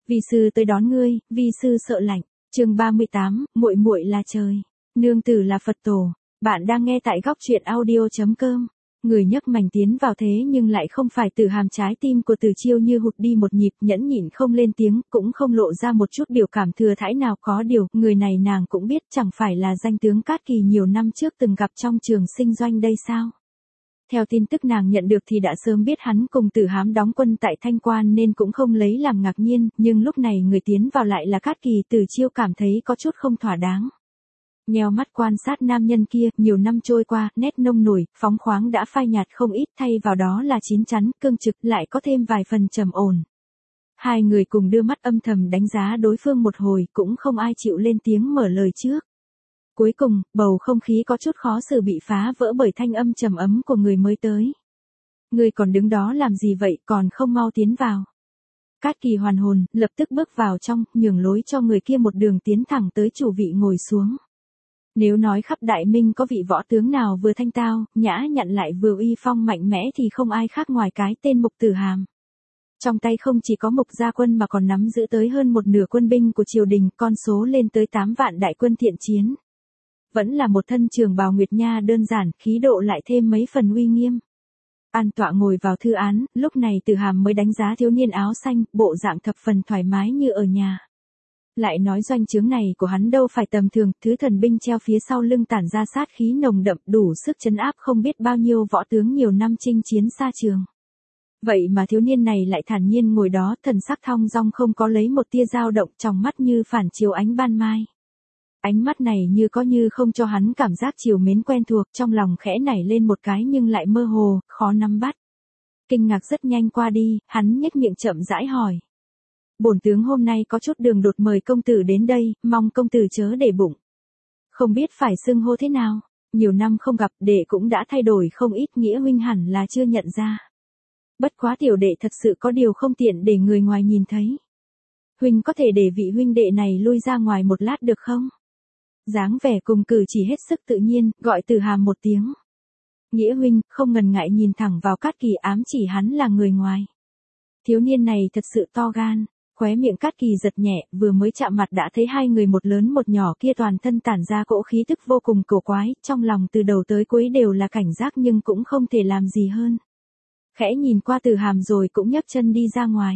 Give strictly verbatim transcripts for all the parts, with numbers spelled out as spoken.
Vi sư tới đón ngươi, vi sư sợ lạnh. Chương ba mươi tám, muội muội là trời, nương tử là Phật tổ. Bạn đang nghe tại góc truyện audio chấm com. Người nhấc mảnh tiến vào thế nhưng lại không phải Từ Hàm, trái tim của Từ Chiêu như hụt đi một nhịp, nhẫn nhịn không lên tiếng, cũng không lộ ra một chút biểu cảm thừa thãi nào. Có điều, người này nàng cũng biết, chẳng phải là danh tướng Cát Kỳ nhiều năm trước từng gặp trong trường sinh doanh đây sao? Theo tin tức nàng nhận được thì đã sớm biết hắn cùng Tử Hám đóng quân tại Thanh Quan nên cũng không lấy làm ngạc nhiên, nhưng lúc này người tiến vào lại là Cát Kỳ. Từ Chiêu cảm thấy có chút không thỏa đáng. Nheo mắt quan sát nam nhân kia, nhiều năm trôi qua, nét nông nổi, phóng khoáng đã phai nhạt không ít, thay vào đó là chín chắn, cương trực, lại có thêm vài phần trầm ổn. Hai người cùng đưa mắt âm thầm đánh giá đối phương một hồi, cũng không ai chịu lên tiếng mở lời trước. Cuối cùng, bầu không khí có chút khó xử bị phá vỡ bởi thanh âm trầm ấm của người mới tới. Người còn đứng đó làm gì vậy, còn không mau tiến vào. Cát Kỳ hoàn hồn, lập tức bước vào trong, nhường lối cho người kia một đường tiến thẳng tới chủ vị ngồi xuống. Nếu nói khắp Đại Minh có vị võ tướng nào vừa thanh tao, nhã nhặn lại vừa uy phong mạnh mẽ thì không ai khác ngoài cái tên Mục Tử Hàm. Trong tay không chỉ có Mục gia quân mà còn nắm giữ tới hơn một nửa quân binh của triều đình, con số lên tới tám vạn đại quân thiện chiến. Vẫn là một thân trường bào nguyệt nha đơn giản, khí độ lại thêm mấy phần uy nghiêm. An tọa ngồi vào thư án, lúc này Từ Hàm mới đánh giá thiếu niên áo xanh, bộ dạng thập phần thoải mái như ở nhà. Lại nói doanh trướng này của hắn đâu phải tầm thường, thứ thần binh treo phía sau lưng tản ra sát khí nồng đậm, đủ sức trấn áp không biết bao nhiêu võ tướng nhiều năm chinh chiến xa trường. Vậy mà thiếu niên này lại thản nhiên ngồi đó, thần sắc thong dong không có lấy một tia dao động, trong mắt như phản chiếu ánh ban mai. Ánh mắt này như có như không cho hắn cảm giác chiều mến quen thuộc, trong lòng khẽ nảy lên một cái nhưng lại mơ hồ, khó nắm bắt. Kinh ngạc rất nhanh qua đi, hắn nhếch miệng chậm rãi hỏi. Bổn tướng hôm nay có chút đường đột mời công tử đến đây, mong công tử chớ để bụng. Không biết phải xưng hô thế nào, nhiều năm không gặp, đệ cũng đã thay đổi không ít, nghĩa huynh hẳn là chưa nhận ra. Bất quá tiểu đệ thật sự có điều không tiện để người ngoài nhìn thấy. Huynh có thể để vị huynh đệ này lui ra ngoài một lát được không? Dáng vẻ cùng cử chỉ hết sức tự nhiên, gọi Từ Hàm một tiếng. Nghĩa huynh, không ngần ngại nhìn thẳng vào Cát Kỳ, ám chỉ hắn là người ngoài. Thiếu niên này thật sự to gan, khóe miệng Cát Kỳ giật nhẹ, vừa mới chạm mặt đã thấy hai người một lớn một nhỏ kia toàn thân tản ra cỗ khí tức vô cùng cổ quái, trong lòng từ đầu tới cuối đều là cảnh giác nhưng cũng không thể làm gì hơn. Khẽ nhìn qua Từ Hàm rồi cũng nhấc chân đi ra ngoài.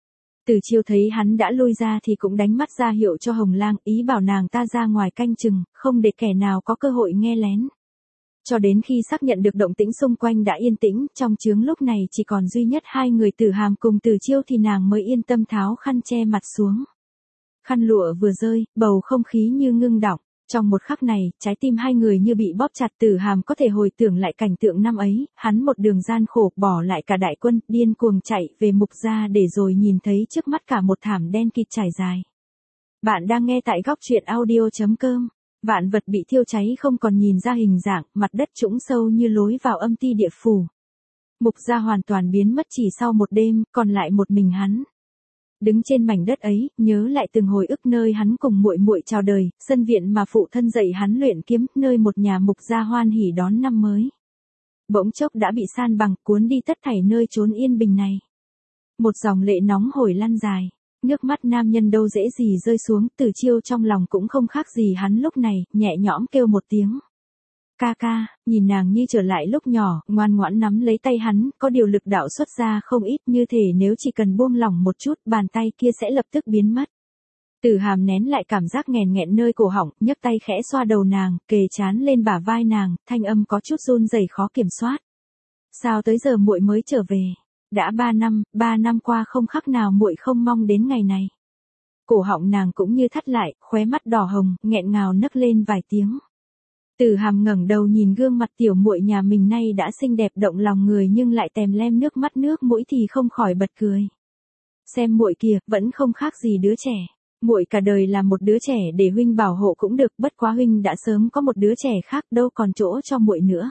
Từ Chiêu thấy hắn đã lui ra thì cũng đánh mắt ra hiệu cho Hồng Lang, ý bảo nàng ta ra ngoài canh chừng, không để kẻ nào có cơ hội nghe lén. Cho đến khi xác nhận được động tĩnh xung quanh đã yên tĩnh, trong trướng lúc này chỉ còn duy nhất hai người Từ Hàm cùng Từ Chiêu thì nàng mới yên tâm tháo khăn che mặt xuống. Khăn lụa vừa rơi, bầu không khí như ngưng đọng. Trong một khắc này, trái tim hai người như bị bóp chặt. Từ Hàm có thể hồi tưởng lại cảnh tượng năm ấy, hắn một đường gian khổ bỏ lại cả đại quân, điên cuồng chạy về Mục gia để rồi nhìn thấy trước mắt cả một thảm đen kịt trải dài. Bạn đang nghe tại góc truyện audio chấm com. Vạn vật bị thiêu cháy không còn nhìn ra hình dạng, mặt đất trũng sâu như lối vào âm ti địa phủ. Mục gia hoàn toàn biến mất chỉ sau một đêm, còn lại một mình hắn. Đứng trên mảnh đất ấy, nhớ lại từng hồi ức nơi hắn cùng muội muội chào đời, sân viện mà phụ thân dạy hắn luyện kiếm, nơi một nhà Mục gia hoan hỉ đón năm mới. Bỗng chốc đã bị san bằng, cuốn đi tất thảy nơi trốn yên bình này. Một dòng lệ nóng hổi lăn dài, nước mắt nam nhân đâu dễ gì rơi xuống. Từ Chiêu trong lòng cũng không khác gì hắn lúc này, nhẹ nhõm kêu một tiếng. Ca ca, nhìn nàng như trở lại lúc nhỏ, ngoan ngoãn nắm lấy tay hắn, có điều lực đạo xuất ra không ít, như thể nếu chỉ cần buông lỏng một chút, bàn tay kia sẽ lập tức biến mất. Từ Hàm nén lại cảm giác nghèn nghẹn nơi cổ họng, nhấc tay khẽ xoa đầu nàng, kề trán lên bả vai nàng, thanh âm có chút run rẩy khó kiểm soát. Sao tới giờ muội mới trở về? Đã ba năm, ba năm qua không khắc nào muội không mong đến ngày này. Cổ họng nàng cũng như thắt lại, khóe mắt đỏ hồng, nghẹn ngào nấc lên vài tiếng. Từ Hàm ngẩng đầu nhìn gương mặt tiểu muội nhà mình nay đã xinh đẹp động lòng người nhưng lại tèm lem nước mắt nước mũi thì không khỏi bật cười. Xem muội kìa, vẫn không khác gì đứa trẻ. Muội cả đời là một đứa trẻ để huynh bảo hộ cũng được, bất quá huynh đã sớm có một đứa trẻ khác, đâu còn chỗ cho muội nữa.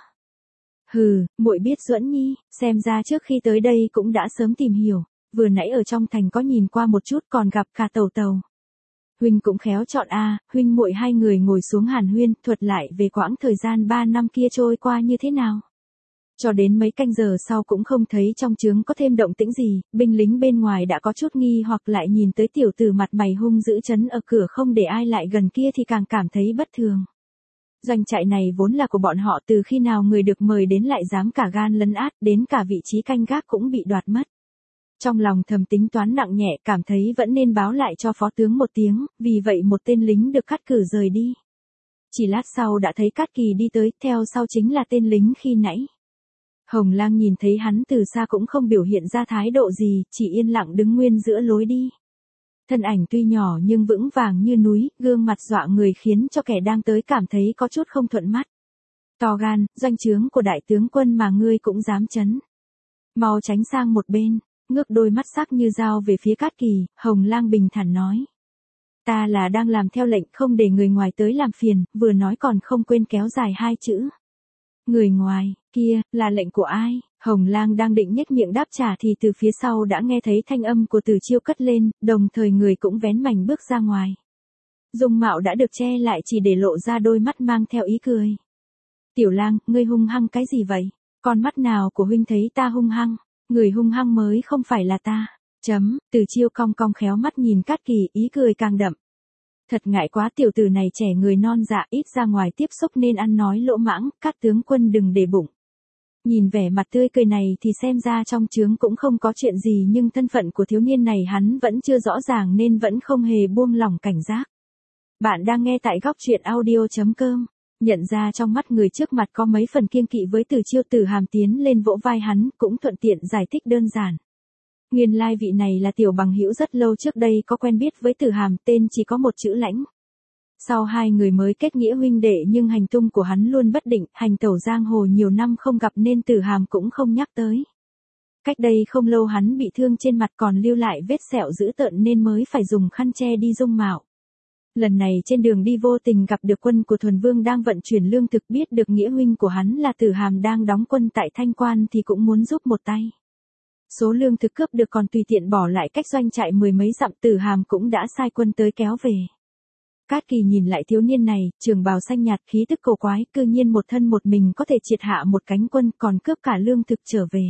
Hừ, muội biết Duẫn Nhi, xem ra trước khi tới đây cũng đã sớm tìm hiểu, vừa nãy ở trong thành có nhìn qua một chút còn gặp cả Tàu Tàu. Huynh cũng khéo chọn a, à, huynh muội hai người ngồi xuống hàn huyên, thuật lại về quãng thời gian ba năm kia trôi qua như thế nào. Cho đến mấy canh giờ sau cũng không thấy trong trướng có thêm động tĩnh gì, binh lính bên ngoài đã có chút nghi hoặc lại nhìn tới tiểu tử mặt mày hung dữ trấn ở cửa không để ai lại gần kia thì càng cảm thấy bất thường. Doanh trại này vốn là của bọn họ, từ khi nào người được mời đến lại dám cả gan lấn át, đến cả vị trí canh gác cũng bị đoạt mất. Trong lòng thầm tính toán nặng nhẹ, cảm thấy vẫn nên báo lại cho phó tướng một tiếng, vì vậy một tên lính được cắt cử rời đi. Chỉ lát sau đã thấy Cát Kỳ đi tới, theo sau chính là tên lính khi nãy. Hồng Lang nhìn thấy hắn từ xa cũng không biểu hiện ra thái độ gì, chỉ yên lặng đứng nguyên giữa lối đi. Thân ảnh tuy nhỏ nhưng vững vàng như núi, gương mặt dọa người khiến cho kẻ đang tới cảm thấy có chút không thuận mắt. To gan, doanh trướng của đại tướng quân mà ngươi cũng dám chấn. Mau tránh sang một bên, ngước đôi mắt sắc như dao về phía Cát Kỳ, Hồng Lang bình thản nói. Ta là đang làm theo lệnh, không để người ngoài tới làm phiền, vừa nói còn không quên kéo dài hai chữ. Người ngoài, kia, là lệnh của ai? Hồng Lang đang định nhếch miệng đáp trả thì từ phía sau đã nghe thấy thanh âm của Từ Chiêu cất lên, đồng thời người cũng vén mảnh bước ra ngoài. Dung mạo đã được che lại chỉ để lộ ra đôi mắt mang theo ý cười. Tiểu Lang, ngươi hung hăng cái gì vậy? Con mắt nào của huynh thấy ta hung hăng? Người hung hăng mới không phải là ta. Chấm, Từ Chiêu cong cong khéo mắt nhìn Cát Kỳ, ý cười càng đậm. Thật ngại quá, tiểu tử này trẻ người non dạ, ít ra ngoài tiếp xúc nên ăn nói lỗ mãng, Cát tướng quân đừng để bụng. Nhìn vẻ mặt tươi cười này thì xem ra trong trướng cũng không có chuyện gì, nhưng thân phận của thiếu niên này hắn vẫn chưa rõ ràng nên vẫn không hề buông lỏng cảnh giác. Bạn đang nghe tại góc truyện audio chấm com. Nhận ra trong mắt người trước mặt có mấy phần kiêng kỵ với Từ Chiêu, Tử Hàm tiến lên vỗ vai hắn, cũng thuận tiện giải thích đơn giản. Nguyên lai vị này là tiểu bằng hữu rất lâu trước đây có quen biết với Tử Hàm, tên chỉ có một chữ Lãnh. Sau hai người mới kết nghĩa huynh đệ nhưng hành tung của hắn luôn bất định, hành tẩu giang hồ nhiều năm không gặp nên Tử Hàm cũng không nhắc tới. Cách đây không lâu hắn bị thương trên mặt còn lưu lại vết sẹo dữ tợn nên mới phải dùng khăn che đi dung mạo. Lần này trên đường đi vô tình gặp được quân của Thuần Vương đang vận chuyển lương thực, biết được nghĩa huynh của hắn là Tử Hàm đang đóng quân tại Thanh Quan thì cũng muốn giúp một tay. Số lương thực cướp được còn tùy tiện bỏ lại cách doanh trại mười mấy dặm, Tử Hàm cũng đã sai quân tới kéo về. Cát Kỳ nhìn lại thiếu niên này, trường bào xanh nhạt khí tức cổ quái, cư nhiên một thân một mình có thể triệt hạ một cánh quân còn cướp cả lương thực trở về.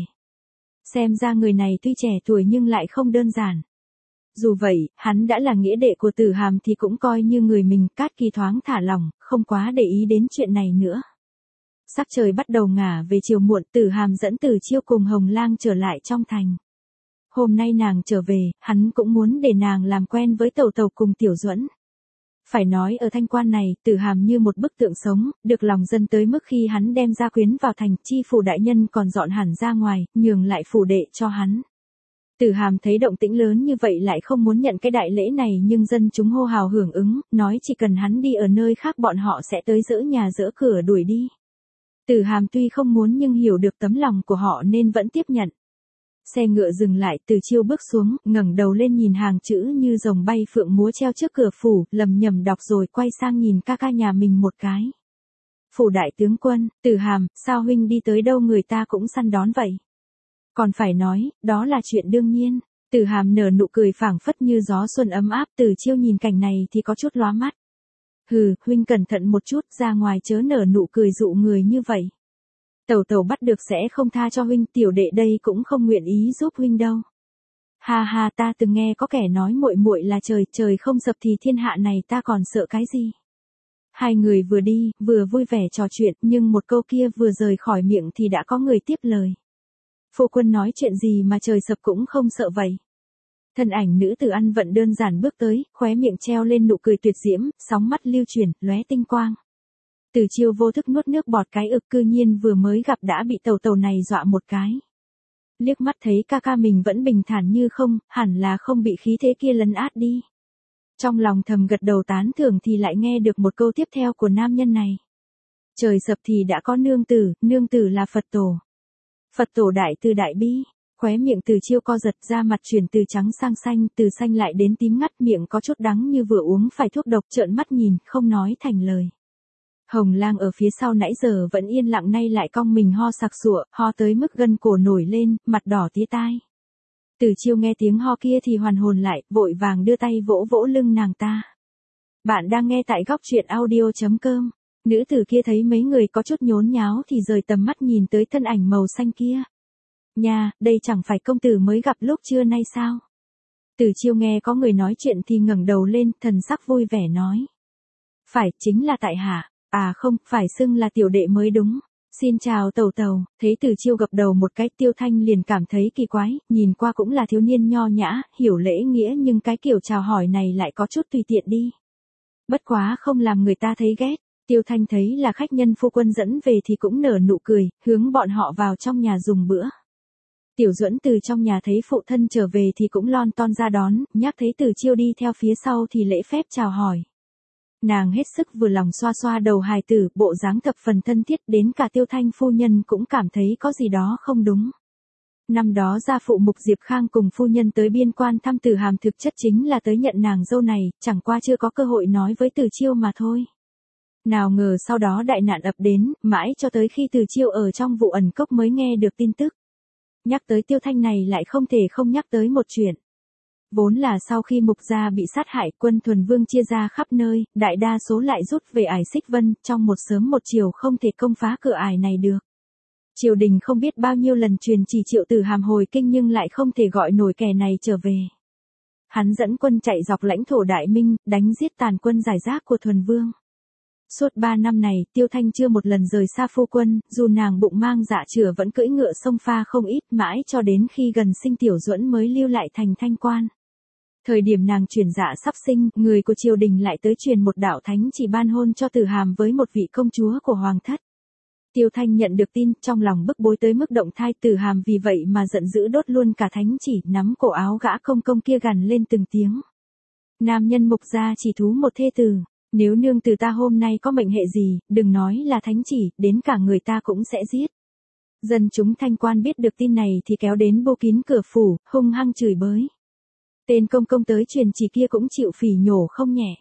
Xem ra người này tuy trẻ tuổi nhưng lại không đơn giản. Dù vậy, hắn đã là nghĩa đệ của Tử Hàm thì cũng coi như người mình, Cát Kỳ thoáng thả lỏng, không quá để ý đến chuyện này nữa. Sắc trời bắt đầu ngả về chiều muộn, Tử Hàm dẫn Từ Chiêu cùng Hồng Lang trở lại trong thành. Hôm nay nàng trở về, hắn cũng muốn để nàng làm quen với Tẩu Tẩu cùng Tiểu Duẫn. Phải nói ở Thanh Quan này, Tử Hàm như một bức tượng sống, được lòng dân tới mức khi hắn đem gia quyến vào thành, chi phủ đại nhân còn dọn hẳn ra ngoài, nhường lại phủ đệ cho hắn. Tử Hàm thấy động tĩnh lớn như vậy lại không muốn nhận cái đại lễ này, nhưng dân chúng hô hào hưởng ứng, nói chỉ cần hắn đi ở nơi khác bọn họ sẽ tới dỡ nhà dỡ cửa đuổi đi. Tử Hàm tuy không muốn nhưng hiểu được tấm lòng của họ nên vẫn tiếp nhận. Xe ngựa dừng lại, Từ Chiêu bước xuống, ngẩng đầu lên nhìn hàng chữ như rồng bay phượng múa treo trước cửa phủ, lầm nhầm đọc rồi quay sang nhìn ca ca nhà mình một cái. Phủ đại tướng quân, Tử Hàm, sao huynh đi tới đâu người ta cũng săn đón vậy? Còn phải nói, đó là chuyện đương nhiên. Tử Hàm nở nụ cười phảng phất như gió xuân ấm áp, Từ Chiêu nhìn cảnh này thì có chút lóa mắt. Hừ, huynh cẩn thận một chút, ra ngoài chớ nở nụ cười dụ người như vậy. Tẩu tẩu bắt được sẽ không tha cho huynh, tiểu đệ đây cũng không nguyện ý giúp huynh đâu. Ha ha, ta từng nghe có kẻ nói muội muội là trời, trời không sập thì thiên hạ này ta còn sợ cái gì. Hai người vừa đi, vừa vui vẻ trò chuyện, nhưng một câu kia vừa rời khỏi miệng thì đã có người tiếp lời. Phu quân nói chuyện gì mà trời sập cũng không sợ vậy? Thân ảnh nữ tử ăn vận đơn giản bước tới, khóe miệng treo lên nụ cười tuyệt diễm, sóng mắt lưu chuyển, lóe tinh quang. Từ Chiêu vô thức nuốt nước bọt cái ực, cư nhiên vừa mới gặp đã bị Tẩu Tẩu này dọa một cái. Liếc mắt thấy ca ca mình vẫn bình thản như không, hẳn là không bị khí thế kia lấn át đi. Trong lòng thầm gật đầu tán thưởng thì lại nghe được một câu tiếp theo của nam nhân này. Trời sập thì đã có nương tử, nương tử là Phật tổ. Phật tổ đại từ đại bi. Khóe miệng Từ Chiêu co giật ra, mặt chuyển từ trắng sang xanh, từ xanh lại đến tím ngắt, miệng có chút đắng như vừa uống phải thuốc độc, trợn mắt nhìn, không nói thành lời. Hồng Lang ở phía sau nãy giờ vẫn yên lặng nay lại cong mình ho sặc sụa, ho tới mức gân cổ nổi lên, mặt đỏ tía tai. Từ Chiêu nghe tiếng ho kia thì hoàn hồn lại, vội vàng đưa tay vỗ vỗ lưng nàng ta. Bạn đang nghe tại góc truyện audio chấm com. Nữ tử kia thấy mấy người có chút nhốn nháo thì rời tầm mắt nhìn tới thân ảnh màu xanh kia. Nha, đây chẳng phải công tử mới gặp lúc trưa nay sao? Từ Chiêu nghe có người nói chuyện thì ngẩng đầu lên, thần sắc vui vẻ nói. Phải, chính là tại hạ, à không, phải xưng là tiểu đệ mới đúng. Xin chào tẩu tẩu, thấy Từ Chiêu gập đầu một cái, Tiêu Thanh liền cảm thấy kỳ quái, nhìn qua cũng là thiếu niên nho nhã, hiểu lễ nghĩa nhưng cái kiểu chào hỏi này lại có chút tùy tiện đi. Bất quá không làm người ta thấy ghét, Tiêu Thanh thấy là khách nhân phu quân dẫn về thì cũng nở nụ cười, hướng bọn họ vào trong nhà dùng bữa. Tiểu Duẫn từ trong nhà thấy phụ thân trở về thì cũng lon ton ra đón, nhắc thấy Từ Chiêu đi theo phía sau thì lễ phép chào hỏi. Nàng hết sức vừa lòng xoa xoa đầu hài tử, bộ dáng thập phần thân thiết, đến cả Tiêu Thanh phu nhân cũng cảm thấy có gì đó không đúng. Năm đó gia phụ Mục Diệp Khang cùng phu nhân tới biên quan thăm Từ Hàm thực chất chính là tới nhận nàng dâu này, chẳng qua chưa có cơ hội nói với Từ Chiêu mà thôi. Nào ngờ sau đó đại nạn ập đến, mãi cho tới khi Từ Chiêu ở trong vụ ẩn cốc mới nghe được tin tức. Nhắc tới Tiêu Thanh này lại không thể không nhắc tới một chuyện. Vốn là sau khi Mục gia bị sát hại, quân thuần vương chia ra khắp nơi, đại đa số lại rút về ải Xích Vân, trong một sớm một chiều không thể công phá cửa ải này được. Triều đình không biết bao nhiêu lần truyền chỉ Triệu Tử Hàm hồi kinh nhưng lại không thể gọi nổi kẻ này trở về. Hắn dẫn quân chạy dọc lãnh thổ Đại Minh, đánh giết tàn quân giải rác của thuần vương. Suốt ba năm này, Tiêu Thanh chưa một lần rời xa phu quân, dù nàng bụng mang dạ chửa vẫn cưỡi ngựa sông pha không ít, mãi cho đến khi gần sinh Tiểu Duẫn mới lưu lại thành Thanh Quan. Thời điểm nàng chuyển dạ sắp sinh, người của triều đình lại tới truyền một đạo thánh chỉ ban hôn cho Tử Hàm với một vị công chúa của hoàng thất. Tiêu Thanh nhận được tin, trong lòng bức bối tới mức động thai, Tử Hàm vì vậy mà giận dữ đốt luôn cả thánh chỉ, nắm cổ áo gã công công kia gằn lên từng tiếng. Nam nhân Mục gia chỉ thú một thê tử, nếu nương tử ta hôm nay có mệnh hệ gì, đừng nói là thánh chỉ, đến cả người ta cũng sẽ giết. Dân chúng Thanh Quan biết được tin này thì kéo đến bô kín cửa phủ, hung hăng chửi bới. Tên công công tới truyền chỉ kia cũng chịu phỉ nhổ không nhẹ.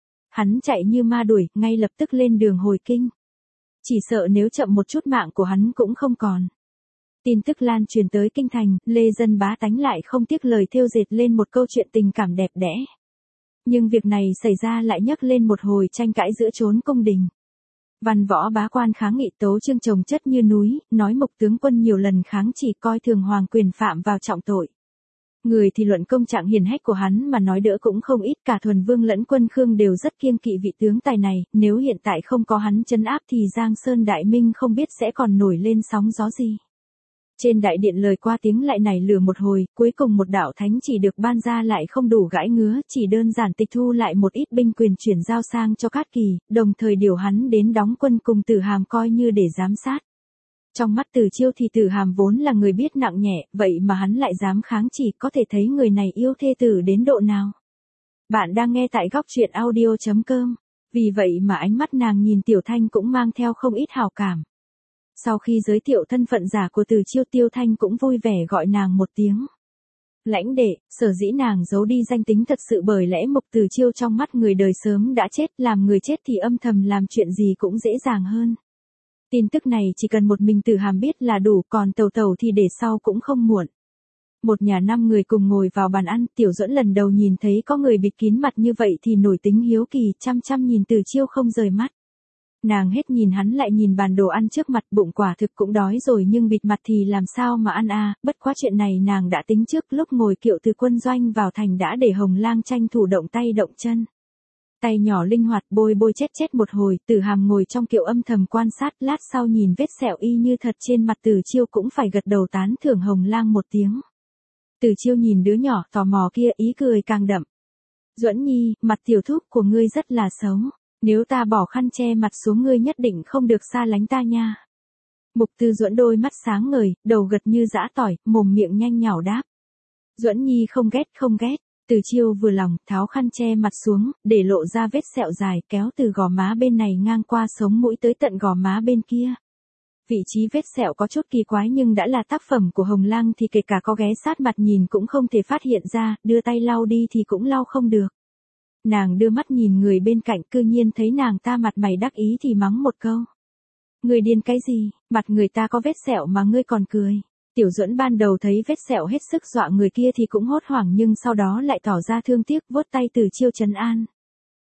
Hắn chạy như ma đuổi, ngay lập tức lên đường hồi kinh. Chỉ sợ nếu chậm một chút mạng của hắn cũng không còn. Tin tức lan truyền tới kinh thành, lê dân bá tánh lại không tiếc lời thêu dệt lên một câu chuyện tình cảm đẹp đẽ. Nhưng việc này xảy ra lại nhắc lên một hồi tranh cãi giữa chốn cung đình. Văn võ bá quan kháng nghị tấu chương chồng chất như núi, nói Mục tướng quân nhiều lần kháng chỉ coi thường hoàng quyền phạm vào trọng tội. Người thì luận công trạng hiển hách của hắn mà nói đỡ cũng không ít, cả thuần vương lẫn quân Khương đều rất kiêng kỵ vị tướng tài này, nếu hiện tại không có hắn trấn áp thì Giang Sơn Đại Minh không biết sẽ còn nổi lên sóng gió gì. Trên đại điện lời qua tiếng lại nảy lửa một hồi, cuối cùng một đạo thánh chỉ được ban ra lại không đủ gãi ngứa, chỉ đơn giản tịch thu lại một ít binh quyền chuyển giao sang cho Cát Kỳ, đồng thời điều hắn đến đóng quân cùng Tử Hàm coi như để giám sát. Trong mắt Từ Chiêu thì Tử Hàm vốn là người biết nặng nhẹ, vậy mà hắn lại dám kháng chỉ, có thể thấy người này yêu thê tử đến độ nào. Bạn đang nghe tại góc truyện audio chấm com, vì vậy mà ánh mắt nàng nhìn Tiểu Thanh cũng mang theo không ít hào cảm. Sau khi giới thiệu thân phận giả của Từ Chiêu, Tiêu Thanh cũng vui vẻ gọi nàng một tiếng lãnh đệ, sở dĩ nàng giấu đi danh tính thật sự bởi lẽ Mục Từ Chiêu trong mắt người đời sớm đã chết, làm người chết thì âm thầm làm chuyện gì cũng dễ dàng hơn. Tin tức này chỉ cần một mình Tử Hàm biết là đủ, còn tẩu tẩu thì để sau cũng không muộn. Một nhà năm người cùng ngồi vào bàn ăn, Tiểu Duẫn lần đầu nhìn thấy có người bịt kín mặt như vậy thì nổi tính hiếu kỳ, chăm chăm nhìn Từ Chiêu không rời mắt. Nàng hết nhìn hắn lại nhìn bàn đồ ăn trước mặt, bụng quả thực cũng đói rồi nhưng bịt mặt thì làm sao mà ăn à, bất quá chuyện này nàng đã tính trước, lúc ngồi kiệu từ quân doanh vào thành đã để Hồng Lang tranh thủ động tay động chân. Tay nhỏ linh hoạt bôi bôi chết chết một hồi, Tử Hàm ngồi trong kiệu âm thầm quan sát, lát sau nhìn vết sẹo y như thật trên mặt Từ Chiêu cũng phải gật đầu tán thưởng Hồng Lang một tiếng. Từ Chiêu nhìn đứa nhỏ tò mò kia, ý cười càng đậm. Duẫn Nhi, mặt tiểu thúc của ngươi rất là xấu, nếu ta bỏ khăn che mặt xuống ngươi nhất định không được xa lánh ta nha. Mục Tư Duẫn đôi mắt sáng ngời, đầu gật như giã tỏi, mồm miệng nhanh nhảu đáp. Duẫn Nhi không ghét không ghét. Từ Chiêu vừa lòng, tháo khăn che mặt xuống, để lộ ra vết sẹo dài, kéo từ gò má bên này ngang qua sống mũi tới tận gò má bên kia. Vị trí vết sẹo có chút kỳ quái nhưng đã là tác phẩm của Hồng Lang thì kể cả có ghé sát mặt nhìn cũng không thể phát hiện ra, đưa tay lau đi thì cũng lau không được. Nàng đưa mắt nhìn người bên cạnh, cư nhiên thấy nàng ta mặt mày đắc ý thì mắng một câu. Người điên cái gì, mặt người ta có vết sẹo mà ngươi còn cười. Tiểu Duẫn ban đầu thấy vết sẹo hết sức dọa người kia thì cũng hốt hoảng nhưng sau đó lại tỏ ra thương tiếc, vuốt tay Từ Chiêu trấn an.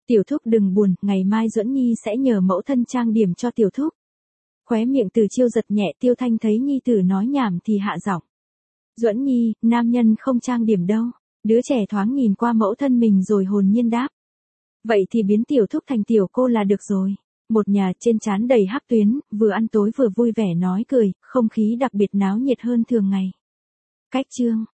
Tiểu thúc đừng buồn, ngày mai Duẫn Nhi sẽ nhờ mẫu thân trang điểm cho tiểu thúc. Khóe miệng Từ Chiêu giật nhẹ, Tiêu Thanh thấy nhi tử nói nhảm thì hạ giọng. Duẫn Nhi, nam nhân không trang điểm đâu. Đứa trẻ thoáng nhìn qua mẫu thân mình rồi hồn nhiên đáp. Vậy thì biến tiểu thúc thành tiểu cô là được rồi. Một nhà trên trán đầy hắc tuyến, vừa ăn tối vừa vui vẻ nói cười, không khí đặc biệt náo nhiệt hơn thường ngày. Cách chương